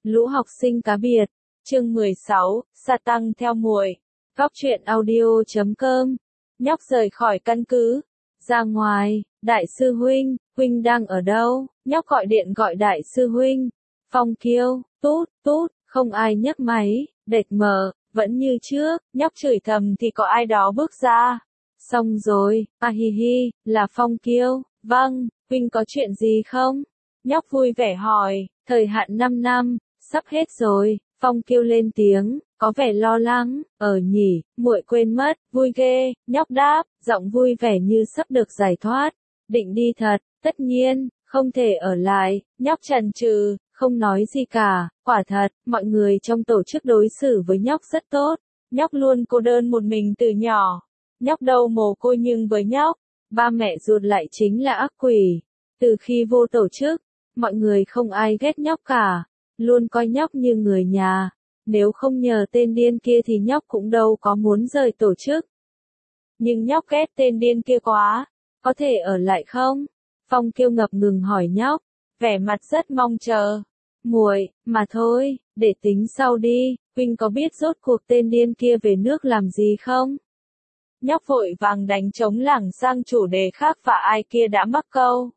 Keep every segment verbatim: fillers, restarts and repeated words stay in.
Lũ học sinh cá biệt. Chương mười sáu, Sa tăng theo muội. Góc truyện audio chấm com. Nhóc rời khỏi căn cứ. Ra ngoài, đại sư huynh, huynh đang ở đâu? Nhóc gọi điện gọi đại sư huynh. Phong Kiêu, tút, tút, không ai nhấc máy, đệt mờ, vẫn như trước, nhóc chửi thầm thì có ai đó bước ra. Xong rồi, à hi hi, là Phong Kiêu, vâng, huynh có chuyện gì không? Nhóc vui vẻ hỏi, thời hạn năm năm, sắp hết rồi, Phong Kiêu lên tiếng, có vẻ lo lắng, ờ nhỉ, muội quên mất, vui ghê, nhóc đáp, giọng vui vẻ như sắp được giải thoát, định đi thật, tất nhiên, không thể ở lại, nhóc chần chừ, không nói gì cả, quả thật, mọi người trong tổ chức đối xử với nhóc rất tốt, nhóc luôn cô đơn một mình từ nhỏ, nhóc đâu mồ côi nhưng với nhóc, ba mẹ ruột lại chính là ác quỷ, từ khi vô tổ chức, mọi người không ai ghét nhóc cả, luôn coi nhóc như người nhà, nếu không nhờ tên điên kia thì nhóc cũng đâu có muốn rời tổ chức. Nhưng nhóc ghét tên điên kia quá, có thể ở lại không? Phong Kiêu ngập ngừng hỏi nhóc, vẻ mặt rất mong chờ. Muội, mà thôi, để tính sau đi, huynh có biết rốt cuộc tên điên kia về nước làm gì không? Nhóc vội vàng đánh trống lảng sang chủ đề khác và ai kia đã mắc câu.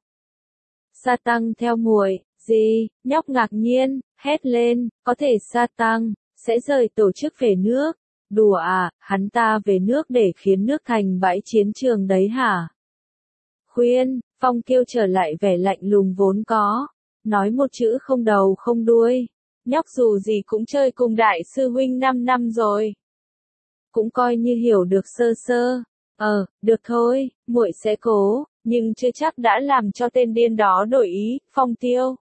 Sa tăng theo muội, gì? Nhóc ngạc nhiên, hét lên, có thể sa tăng sẽ rời tổ chức về nước. Đùa à, hắn ta về nước để khiến nước thành bãi chiến trường đấy hả? Khuyên, Phong Kiêu trở lại vẻ lạnh lùng vốn có, nói một chữ không đầu không đuôi. Nhóc dù gì cũng chơi cùng đại sư huynh năm năm rồi. Cũng coi như hiểu được sơ sơ. Ờ, được thôi, muội sẽ cố, nhưng chưa chắc đã làm cho tên điên đó đổi ý, Phong Tiêu.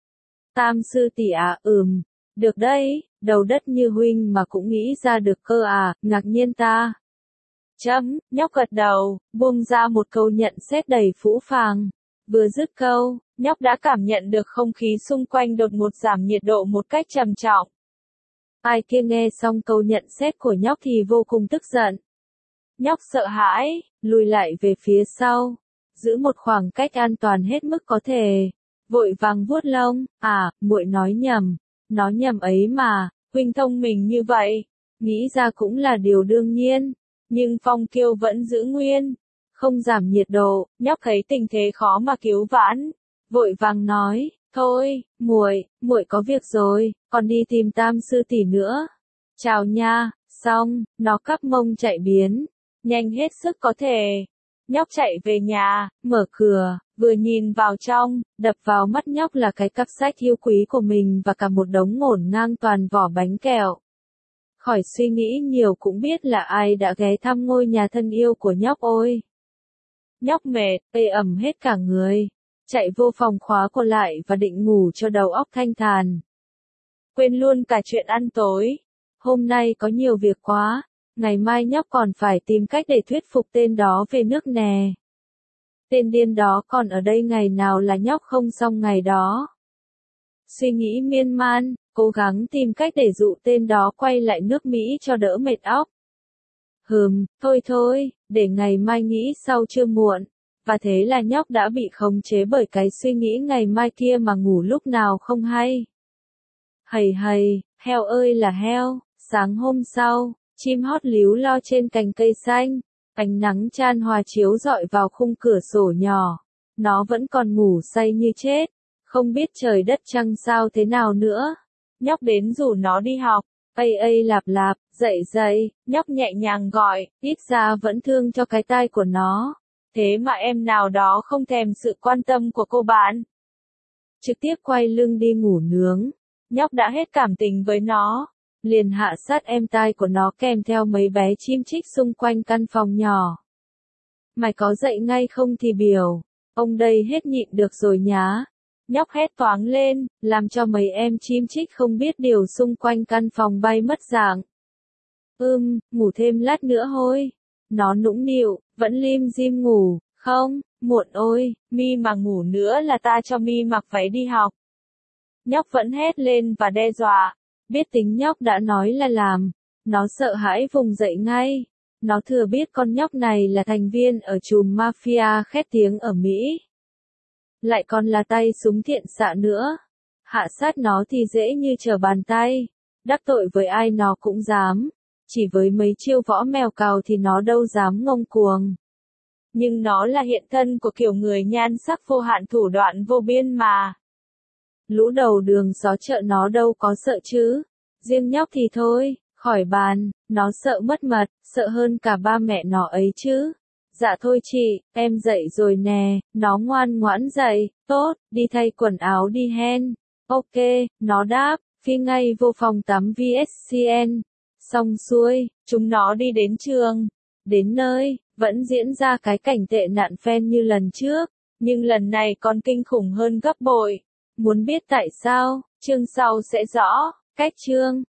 Tam sư tỷ à, ừm, được đấy, đầu đất như huynh mà cũng nghĩ ra được cơ à, ngạc nhiên ta. Chấm, nhóc gật đầu, buông ra một câu nhận xét đầy phũ phàng. Vừa dứt câu, nhóc đã cảm nhận được không khí xung quanh đột ngột giảm nhiệt độ một cách trầm trọng. Ai kia nghe xong câu nhận xét của nhóc thì vô cùng tức giận. Nhóc sợ hãi, lùi lại về phía sau, giữ một khoảng cách an toàn hết mức có thể. Vội vàng vuốt lông, à, muội nói nhầm, nói nhầm ấy mà, huynh thông minh như vậy, nghĩ ra cũng là điều đương nhiên, nhưng Phong Kiêu vẫn giữ nguyên, không giảm nhiệt độ, nhóc thấy tình thế khó mà cứu vãn, vội vàng nói, thôi, muội, muội có việc rồi, còn đi tìm tam sư tỷ nữa. Chào nha, xong, nó cắp mông chạy biến, nhanh hết sức có thể. Nhóc chạy về nhà, mở cửa, vừa nhìn vào trong, đập vào mắt nhóc là cái cặp sách yêu quý của mình và cả một đống ngổn ngang toàn vỏ bánh kẹo. Khỏi suy nghĩ nhiều cũng biết là ai đã ghé thăm ngôi nhà thân yêu của nhóc ôi. Nhóc mệt, ê ẩm hết cả người, chạy vô phòng khóa cô lại và định ngủ cho đầu óc thanh thản. Quên luôn cả chuyện ăn tối. Hôm nay có nhiều việc quá. Ngày mai nhóc còn phải tìm cách để thuyết phục tên đó về nước nè. Tên điên đó còn ở đây ngày nào là nhóc không xong ngày đó. Suy nghĩ miên man, cố gắng tìm cách để dụ tên đó quay lại nước Mỹ cho đỡ mệt óc. Hừm, thôi thôi, để ngày mai nghĩ sau chưa muộn. Và thế là nhóc đã bị khống chế bởi cái suy nghĩ ngày mai kia mà ngủ lúc nào không hay. Hầy hầy, heo ơi là heo, sáng hôm sau. Chim hót líu lo trên cành cây xanh, ánh nắng chan hòa chiếu rọi vào khung cửa sổ nhỏ. Nó vẫn còn ngủ say như chết, không biết trời đất trăng sao thế nào nữa. Nhóc đến rủ nó đi học, ây ây lạp lạp, dậy dậy, nhóc nhẹ nhàng gọi, ít ra vẫn thương cho cái tai của nó. Thế mà em nào đó không thèm sự quan tâm của cô bạn. Trực tiếp quay lưng đi ngủ nướng, nhóc đã hết cảm tình với nó. Liền hạ sát em tai của nó kèm theo mấy bé chim chích xung quanh căn phòng nhỏ. Mày có dậy ngay không thì biểu, ông đây hết nhịn được rồi nhá. Nhóc hét toáng lên, làm cho mấy em chim chích không biết điều xung quanh căn phòng bay mất dạng. Ưm, ngủ thêm lát nữa hôi. Nó nũng nịu, vẫn lim dim ngủ, không, muộn ôi, mi mà ngủ nữa là ta cho mi mặc váy đi học. Nhóc vẫn hét lên và đe dọa. Biết tính nhóc đã nói là làm, nó sợ hãi vùng dậy ngay. Nó thừa biết con nhóc này là thành viên ở chùm mafia khét tiếng ở Mỹ. Lại còn là tay súng thiện xạ nữa. Hạ sát nó thì dễ như trở bàn tay. Đắc tội với ai nó cũng dám. Chỉ với mấy chiêu võ mèo cào thì nó đâu dám ngông cuồng. Nhưng nó là hiện thân của kiểu người nhan sắc vô hạn thủ đoạn vô biên mà. Lũ đầu đường xó chợ nó đâu có sợ chứ. Riêng nhóc thì thôi, khỏi bàn, nó sợ mất mật, sợ hơn cả ba mẹ nó ấy chứ. Dạ thôi chị, em dậy rồi nè, nó ngoan ngoãn dậy, tốt, đi thay quần áo đi hen. Ok, nó đáp, phi ngay vô phòng tắm vê ét xê en. Xong xuôi, chúng nó đi đến trường. Đến nơi, vẫn diễn ra cái cảnh tệ nạn fan như lần trước, nhưng lần này còn kinh khủng hơn gấp bội. Muốn biết tại sao, chương sau sẽ rõ, cách chương.